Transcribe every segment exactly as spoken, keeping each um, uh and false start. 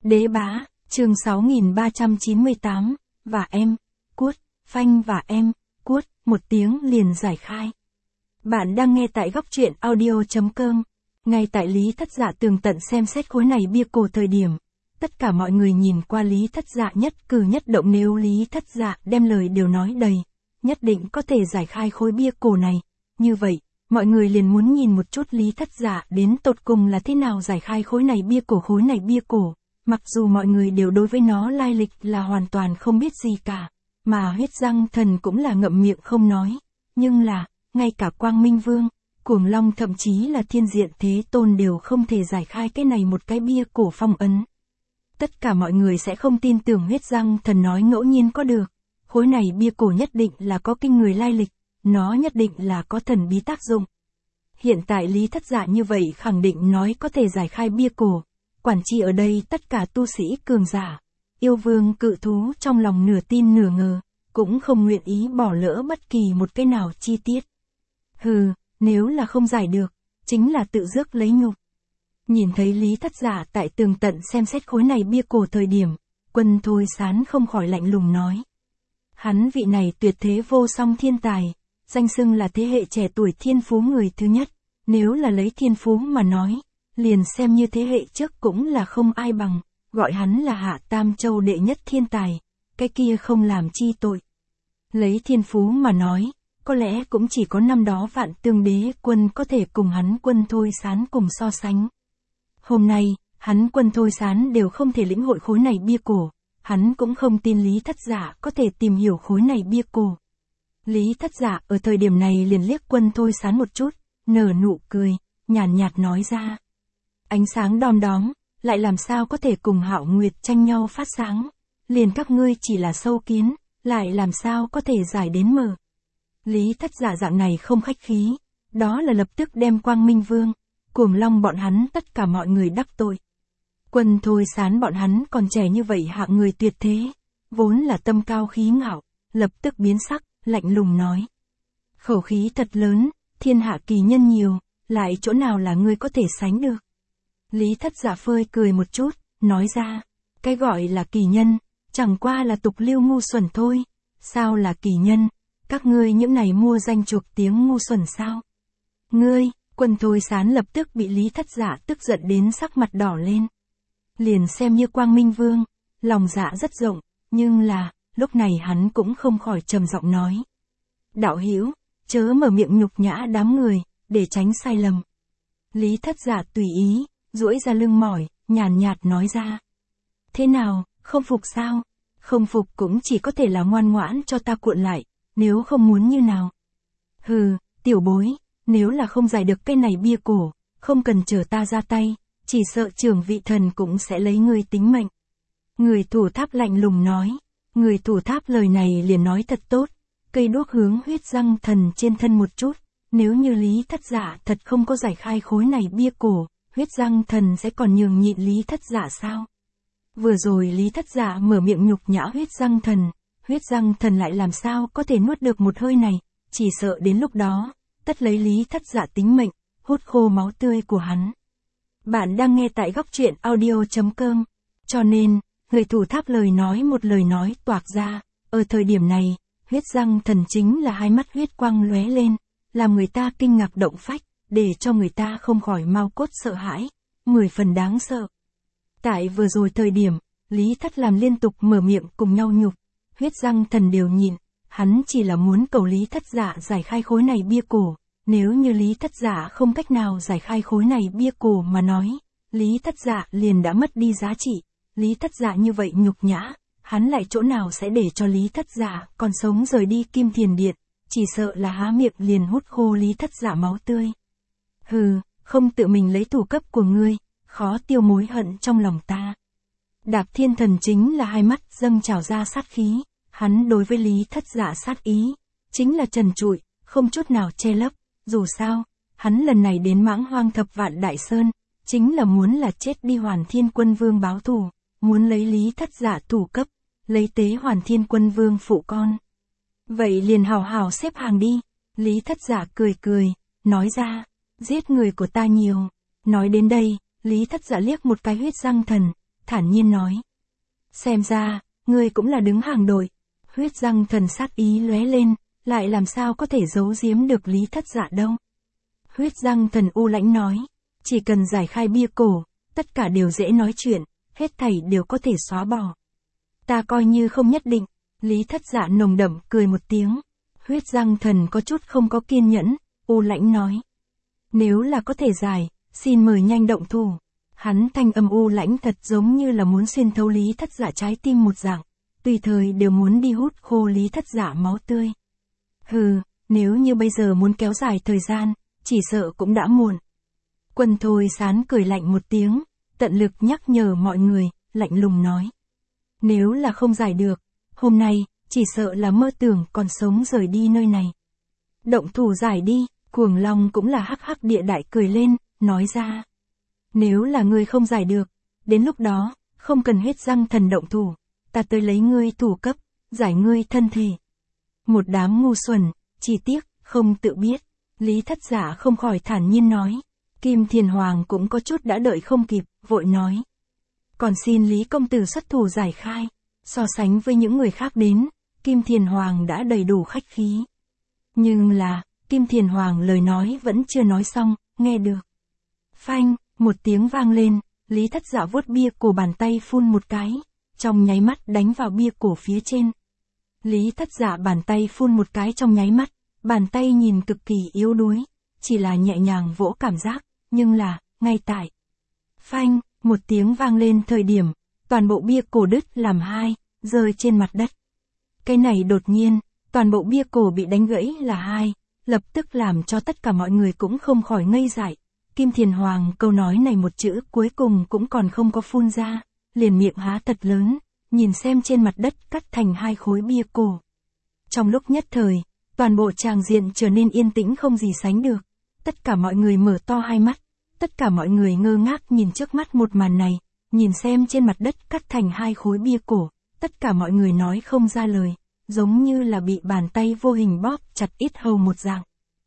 Đế bá, chương sáu nghìn ba trăm chín mươi tám, và em, cút, phanh và em, cút, một tiếng liền giải khai. Bạn đang nghe tại góc truyện audio.com. Ngay tại Lý Thất Dạ tường tận xem xét khối này bia cổ thời điểm, tất cả mọi người nhìn qua Lý Thất Dạ nhất cử nhất động, nếu Lý Thất Dạ đem lời đều nói đầy, nhất định có thể giải khai khối bia cổ này. Như vậy, mọi người liền muốn nhìn một chút Lý Thất Dạ đến tột cùng là thế nào giải khai khối này bia cổ. Khối này bia cổ, mặc dù mọi người đều đối với nó lai lịch là hoàn toàn không biết gì cả, mà Huyết Răng Thần cũng là ngậm miệng không nói, nhưng là, ngay cả Quang Minh Vương, Cuồng Long thậm chí là Thiên Diện Thế Tôn đều không thể giải khai cái này một cái bia cổ phong ấn. Tất cả mọi người sẽ không tin tưởng Huyết Răng Thần nói ngẫu nhiên có được. Khối này bia cổ nhất định là có kinh người lai lịch, nó nhất định là có thần bí tác dụng. Hiện tại Lý Thất Dạ như vậy khẳng định nói có thể giải khai bia cổ. Quản trị ở đây tất cả tu sĩ cường giả, yêu vương cự thú trong lòng nửa tin nửa ngờ, cũng không nguyện ý bỏ lỡ bất kỳ một cái nào chi tiết. Hừ, nếu là không giải được, chính là tự rước lấy nhục. Nhìn thấy Lý Thất Dạ tại tường tận xem xét khối này bia cổ thời điểm, Quân Thôi Sán không khỏi lạnh lùng nói. Hắn vị này tuyệt thế vô song thiên tài, danh xưng là thế hệ trẻ tuổi thiên phú người thứ nhất, nếu là lấy thiên phú mà nói, liền xem như thế hệ trước cũng là không ai bằng, gọi hắn là Hạ Tam Châu đệ nhất thiên tài, cái kia không làm chi tội. Lấy thiên phú mà nói, có lẽ cũng chỉ có năm đó Vạn Tương Đế Quân có thể cùng hắn Quân Thôi Sán cùng so sánh. Hôm nay, hắn Quân Thôi Sán đều không thể lĩnh hội khối này bia cổ, hắn cũng không tin Lý Thất Dạ có thể tìm hiểu khối này bia cổ. Lý Thất Dạ ở thời điểm này liền liếc Quân Thôi Sán một chút, nở nụ cười, nhàn nhạt, nhạt nói ra. Ánh sáng đom đóm, lại làm sao có thể cùng Hạo Nguyệt tranh nhau phát sáng, liền các ngươi chỉ là sâu kiến, lại làm sao có thể giải đến mờ. Lý Thất Dạ dạng này không khách khí, đó là lập tức đem Quang Minh Vương, Cuồng Long bọn hắn tất cả mọi người đắc tội. Quân Thôi Sán bọn hắn còn trẻ như vậy hạng người tuyệt thế, vốn là tâm cao khí ngạo, lập tức biến sắc, lạnh lùng nói. Khẩu khí thật lớn, thiên hạ kỳ nhân nhiều, lại chỗ nào là ngươi có thể sánh được. Lý Thất Dạ phơi cười một chút, nói ra, cái gọi là kỳ nhân, chẳng qua là tục lưu ngu xuẩn thôi, sao là kỳ nhân, các ngươi những này mua danh chuộc tiếng ngu xuẩn sao? Ngươi, Quân Thôi Sán lập tức bị Lý Thất Dạ tức giận đến sắc mặt đỏ lên. Liền xem như Quang Minh Vương, lòng dạ rất rộng, nhưng là, lúc này hắn cũng không khỏi trầm giọng nói. Đạo hữu, chớ mở miệng nhục nhã đám người, để tránh sai lầm. Lý Thất Dạ tùy ý, duỗi ra lưng mỏi, nhàn nhạt nói ra. Thế nào, không phục sao? Không phục cũng chỉ có thể là ngoan ngoãn cho ta cuộn lại, nếu không muốn như nào. Hừ, tiểu bối, nếu là không giải được cái này bia cổ, không cần chờ ta ra tay, chỉ sợ trưởng vị thần cũng sẽ lấy ngươi tính mệnh. Người thủ tháp lạnh lùng nói, người thủ tháp lời này liền nói thật tốt, cây đuốc hướng Huyết Răng Thần trên thân một chút, nếu như Lý Thất Dạ thật không có giải khai khối này bia cổ, Huyết Răng Thần sẽ còn nhường nhịn Lý Thất Dạ sao? Vừa rồi Lý Thất Dạ mở miệng nhục nhã Huyết Răng Thần, Huyết Răng Thần lại làm sao có thể nuốt được một hơi này, chỉ sợ đến lúc đó, tất lấy Lý Thất Dạ tính mệnh, hút khô máu tươi của hắn. Bạn đang nghe tại góc truyện audio.com, cho nên, người thủ tháp lời nói một lời nói toạc ra, ở thời điểm này, Huyết Răng Thần chính là hai mắt huyết quang lóe lên, làm người ta kinh ngạc động phách, để cho người ta không khỏi mau cốt sợ hãi, mười phần đáng sợ. Tại vừa rồi thời điểm, Lý Thất làm liên tục mở miệng cùng nhau nhục, Huyết Răng Thần đều nhịn, hắn chỉ là muốn cầu Lý Thất Dạ giải khai khối này bia cổ, nếu như Lý Thất Dạ không cách nào giải khai khối này bia cổ mà nói, Lý Thất Dạ liền đã mất đi giá trị, Lý Thất Dạ như vậy nhục nhã, hắn lại chỗ nào sẽ để cho Lý Thất Dạ còn sống rời đi Kim Thiền Điện, chỉ sợ là há miệng liền hút khô Lý Thất Dạ máu tươi. Hừ, không tự mình lấy thủ cấp của ngươi, khó tiêu mối hận trong lòng ta. Đạp Thiên Thần chính là hai mắt dâng trào ra sát khí, hắn đối với Lý Thất Dạ sát ý, chính là trần trụi, không chút nào che lấp, dù sao, hắn lần này đến Mãng Hoang Thập Vạn Đại Sơn, chính là muốn là chết đi Hoàn Thiên Quân Vương báo thù, muốn lấy Lý Thất Dạ thủ cấp, lấy tế Hoàn Thiên Quân Vương phụ con. Vậy liền hào hào xếp hàng đi, Lý Thất Dạ cười cười, nói ra, giết người của ta nhiều. Nói đến đây, Lý Thất Dạ liếc một cái Huyết Răng Thần, thản nhiên nói. Xem ra, ngươi cũng là đứng hàng đội. Huyết răng thần sát ý lóe lên, lại làm sao có thể giấu giếm được Lý Thất Dạ đâu. Huyết răng thần u lãnh nói, chỉ cần giải khai bia cổ, tất cả đều dễ nói chuyện, hết thảy đều có thể xóa bỏ. Ta coi như không nhất định. Lý Thất Dạ nồng đậm cười một tiếng. Huyết răng thần có chút không có kiên nhẫn, u lãnh nói. Nếu là có thể giải, xin mời nhanh động thủ. Hắn thanh âm u lãnh thật giống như là muốn xuyên thấu Lý Thất Dạ trái tim một dạng, tùy thời đều muốn đi hút khô Lý Thất Dạ máu tươi. Hừ, nếu như bây giờ muốn kéo dài thời gian, chỉ sợ cũng đã muộn. Quân Thôi Sán cười lạnh một tiếng, tận lực nhắc nhở mọi người, lạnh lùng nói. Nếu là không giải được, hôm nay, chỉ sợ là mơ tưởng còn sống rời đi nơi này. Động thủ giải đi, Cuồng Long cũng là hắc hắc địa đại cười lên, nói ra. Nếu là ngươi không giải được, đến lúc đó, không cần huyết răng thần động thủ, ta tới lấy ngươi thủ cấp, giải ngươi thân thể. Một đám ngu xuẩn, chi tiết, không tự biết. Lý Thất Dạ không khỏi thản nhiên nói. Kim Thiền Hoàng cũng có chút đã đợi không kịp, vội nói. Còn xin Lý công tử xuất thủ giải khai. So sánh với những người khác đến, Kim Thiền Hoàng đã đầy đủ khách khí. Nhưng là, Kim Thiền Hoàng lời nói vẫn chưa nói xong, nghe được. Phanh, một tiếng vang lên, Lý Thất Dạ vuốt bia cổ bàn tay phun một cái, trong nháy mắt đánh vào bia cổ phía trên. Lý Thất Dạ bàn tay phun một cái trong nháy mắt, bàn tay nhìn cực kỳ yếu đuối, chỉ là nhẹ nhàng vỗ cảm giác, nhưng là, ngay tại. Phanh, một tiếng vang lên thời điểm, toàn bộ bia cổ đứt làm hai, rơi trên mặt đất. Cái này đột nhiên, toàn bộ bia cổ bị đánh gãy là hai, lập tức làm cho tất cả mọi người cũng không khỏi ngây dại. Kim Thiền Hoàng câu nói này một chữ cuối cùng cũng còn không có phun ra, liền miệng há thật lớn, nhìn xem trên mặt đất cắt thành hai khối bia cổ. Trong lúc nhất thời, toàn bộ tràng diện trở nên yên tĩnh không gì sánh được. Tất cả mọi người mở to hai mắt, tất cả mọi người ngơ ngác nhìn trước mắt một màn này, nhìn xem trên mặt đất cắt thành hai khối bia cổ, tất cả mọi người nói không ra lời, giống như là bị bàn tay vô hình bóp chặt ít hầu một dạng.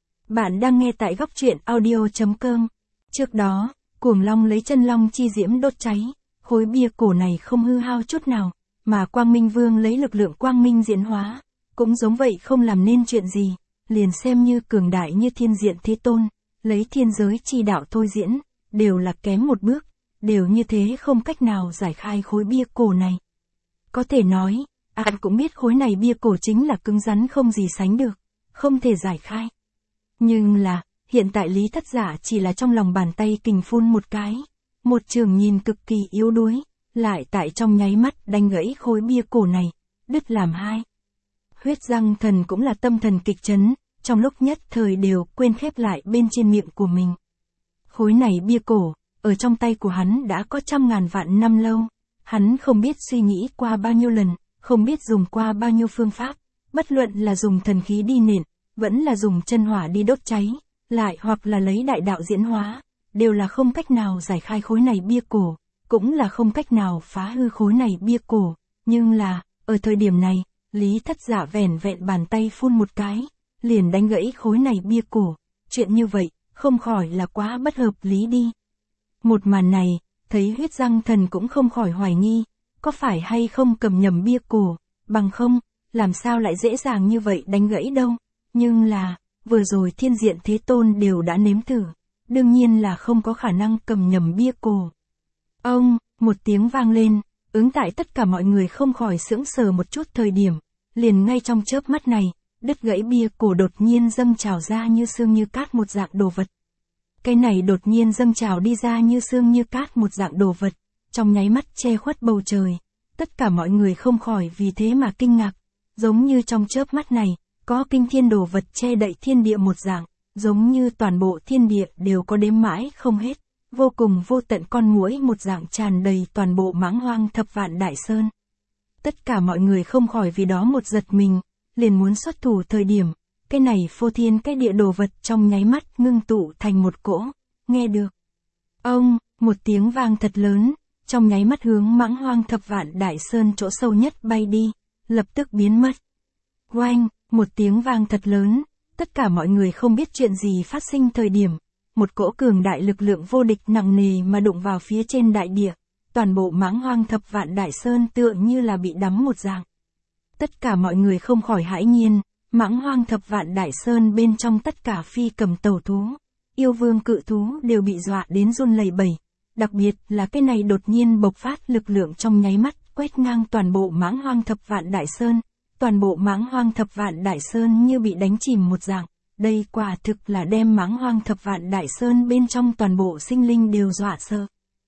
Bạn đang nghe tại góc truyện audio chấm com. Trước đó, Cuồng Long lấy chân long chi diễm đốt cháy, khối bia cổ này không hư hao chút nào, mà Quang Minh Vương lấy lực lượng quang minh diễn hóa, cũng giống vậy không làm nên chuyện gì, liền xem như cường đại như Thiên Diện Thế Tôn, lấy thiên giới chi đạo thôi diễn, đều là kém một bước, đều như thế không cách nào giải khai khối bia cổ này. Có thể nói, anh cũng biết khối này bia cổ chính là cứng rắn không gì sánh được, không thể giải khai. Nhưng là, hiện tại Lý Thất Dạ chỉ là trong lòng bàn tay kình phun một cái, một trường nhìn cực kỳ yếu đuối, lại tại trong nháy mắt đánh gãy khối bia cổ này, đứt làm hai. Huyết răng thần cũng là tâm thần kịch chấn, trong lúc nhất thời đều quên khép lại bên trên miệng của mình. Khối này bia cổ, ở trong tay của hắn đã có trăm ngàn vạn năm lâu, hắn không biết suy nghĩ qua bao nhiêu lần, không biết dùng qua bao nhiêu phương pháp, bất luận là dùng thần khí đi nện, vẫn là dùng chân hỏa đi đốt cháy, lại hoặc là lấy đại đạo diễn hóa, đều là không cách nào giải khai khối này bia cổ, cũng là không cách nào phá hư khối này bia cổ, nhưng là, ở thời điểm này, Lý Thất Dạ vẻn vẹn bàn tay phun một cái, liền đánh gãy khối này bia cổ, chuyện như vậy, không khỏi là quá bất hợp lý đi. Một màn này, thấy huyết răng thần cũng không khỏi hoài nghi, có phải hay không cầm nhầm bia cổ, bằng không, làm sao lại dễ dàng như vậy đánh gãy đâu, nhưng là, vừa rồi Thiên Diện Thế Tôn đều đã nếm thử, đương nhiên là không có khả năng cầm nhầm bia cổ. Ông, một tiếng vang lên, ứng tại tất cả mọi người không khỏi sững sờ một chút thời điểm, liền ngay trong chớp mắt này, đứt gãy bia cổ đột nhiên dâng trào ra như sương như cát một dạng đồ vật. Cái này đột nhiên dâng trào đi ra như sương như cát một dạng đồ vật, trong nháy mắt che khuất bầu trời, tất cả mọi người không khỏi vì thế mà kinh ngạc, giống như trong chớp mắt này, có kinh thiên đồ vật che đậy thiên địa một dạng, giống như toàn bộ thiên địa đều có đếm mãi không hết, vô cùng vô tận con muỗi một dạng tràn đầy toàn bộ mãng hoang thập vạn đại sơn. Tất cả mọi người không khỏi vì đó một giật mình, liền muốn xuất thủ thời điểm, cái này phô thiên cái địa đồ vật trong nháy mắt ngưng tụ thành một cỗ, nghe được. Ông, một tiếng vang thật lớn, trong nháy mắt hướng mãng hoang thập vạn đại sơn chỗ sâu nhất bay đi, lập tức biến mất. Oanh, một tiếng vang thật lớn, tất cả mọi người không biết chuyện gì phát sinh thời điểm, một cỗ cường đại lực lượng vô địch nặng nề mà đụng vào phía trên đại địa, toàn bộ mãng hoang thập vạn Đại Sơn tựa như là bị đắm một dạng. Tất cả mọi người không khỏi hãi nhiên, mãng hoang thập vạn Đại Sơn bên trong tất cả phi cầm tẩu thú, yêu vương cự thú đều bị dọa đến run lẩy bẩy, đặc biệt là cái này đột nhiên bộc phát lực lượng trong nháy mắt, quét ngang toàn bộ mãng hoang thập vạn Đại Sơn, toàn bộ mãng hoang thập vạn Đại Sơn như bị đánh chìm một dạng, đây quả thực là đem mãng hoang thập vạn Đại Sơn bên trong toàn bộ sinh linh đều dọa sợ.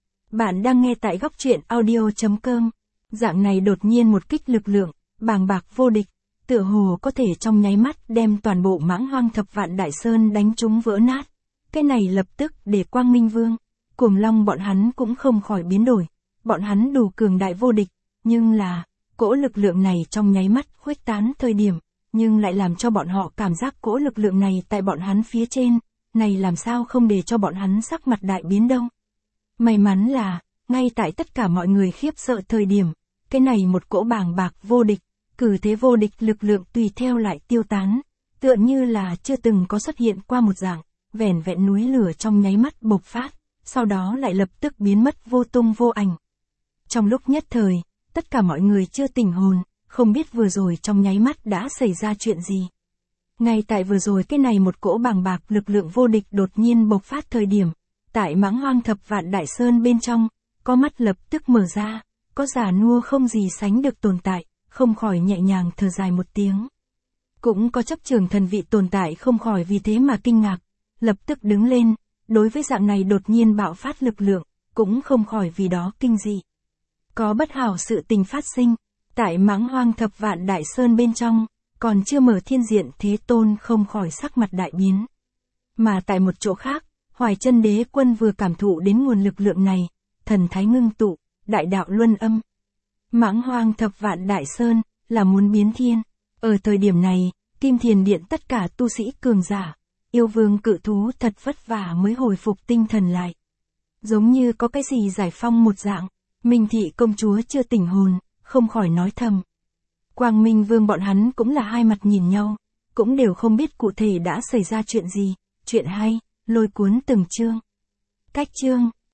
Bạn đang nghe tại góc truyện audio chấm com, dạng này đột nhiên một kích lực lượng, bàng bạc vô địch, tựa hồ có thể trong nháy mắt đem toàn bộ mãng hoang thập vạn Đại Sơn đánh trúng vỡ nát. Cái này lập tức để Quang Minh Vương, Cuồng Long bọn hắn cũng không khỏi biến đổi, bọn hắn đủ cường đại vô địch, nhưng là, cỗ lực lượng này trong nháy mắt khuếch tán thời điểm, nhưng lại làm cho bọn họ cảm giác cỗ lực lượng này tại bọn hắn phía trên, này làm sao không để cho bọn hắn sắc mặt đại biến đâu. May mắn là, ngay tại tất cả mọi người khiếp sợ thời điểm, cái này một cỗ bàng bạc vô địch, cử thế vô địch lực lượng tùy theo lại tiêu tán, tựa như là chưa từng có xuất hiện qua một dạng, vẻn vẹn núi lửa trong nháy mắt bộc phát, sau đó lại lập tức biến mất vô tung vô ảnh. Trong lúc nhất thời, tất cả mọi người chưa tỉnh hồn, không biết vừa rồi trong nháy mắt đã xảy ra chuyện gì. Ngay tại vừa rồi cái này một cỗ bàng bạc lực lượng vô địch đột nhiên bộc phát thời điểm, tại mãng hoang thập vạn Đại Sơn bên trong, có mắt lập tức mở ra, có già nua không gì sánh được tồn tại, không khỏi nhẹ nhàng thở dài một tiếng. Cũng có chấp trường thần vị tồn tại không khỏi vì thế mà kinh ngạc, lập tức đứng lên, đối với dạng này đột nhiên bạo phát lực lượng, cũng không khỏi vì đó kinh dị. Có bất hảo sự tình phát sinh, tại mãng hoang thập vạn Đại Sơn bên trong, còn chưa mở thiên diện Thế Tôn không khỏi sắc mặt đại biến. Mà tại một chỗ khác, Hoài Chân Đế Quân vừa cảm thụ đến nguồn lực lượng này, thần thái ngưng tụ, đại đạo luân âm. Mãng hoang thập vạn Đại Sơn, là muốn biến thiên. Ở thời điểm này, Kim Thiền Điện tất cả tu sĩ cường giả, yêu vương cự thú thật vất vả mới hồi phục tinh thần lại. Giống như có cái gì giải phong một dạng, Minh Thị công chúa chưa tỉnh hồn, không khỏi nói thầm. Quang Minh Vương bọn hắn cũng là hai mặt nhìn nhau, cũng đều không biết cụ thể đã xảy ra chuyện gì, chuyện hay, lôi cuốn từng chương. Cách chương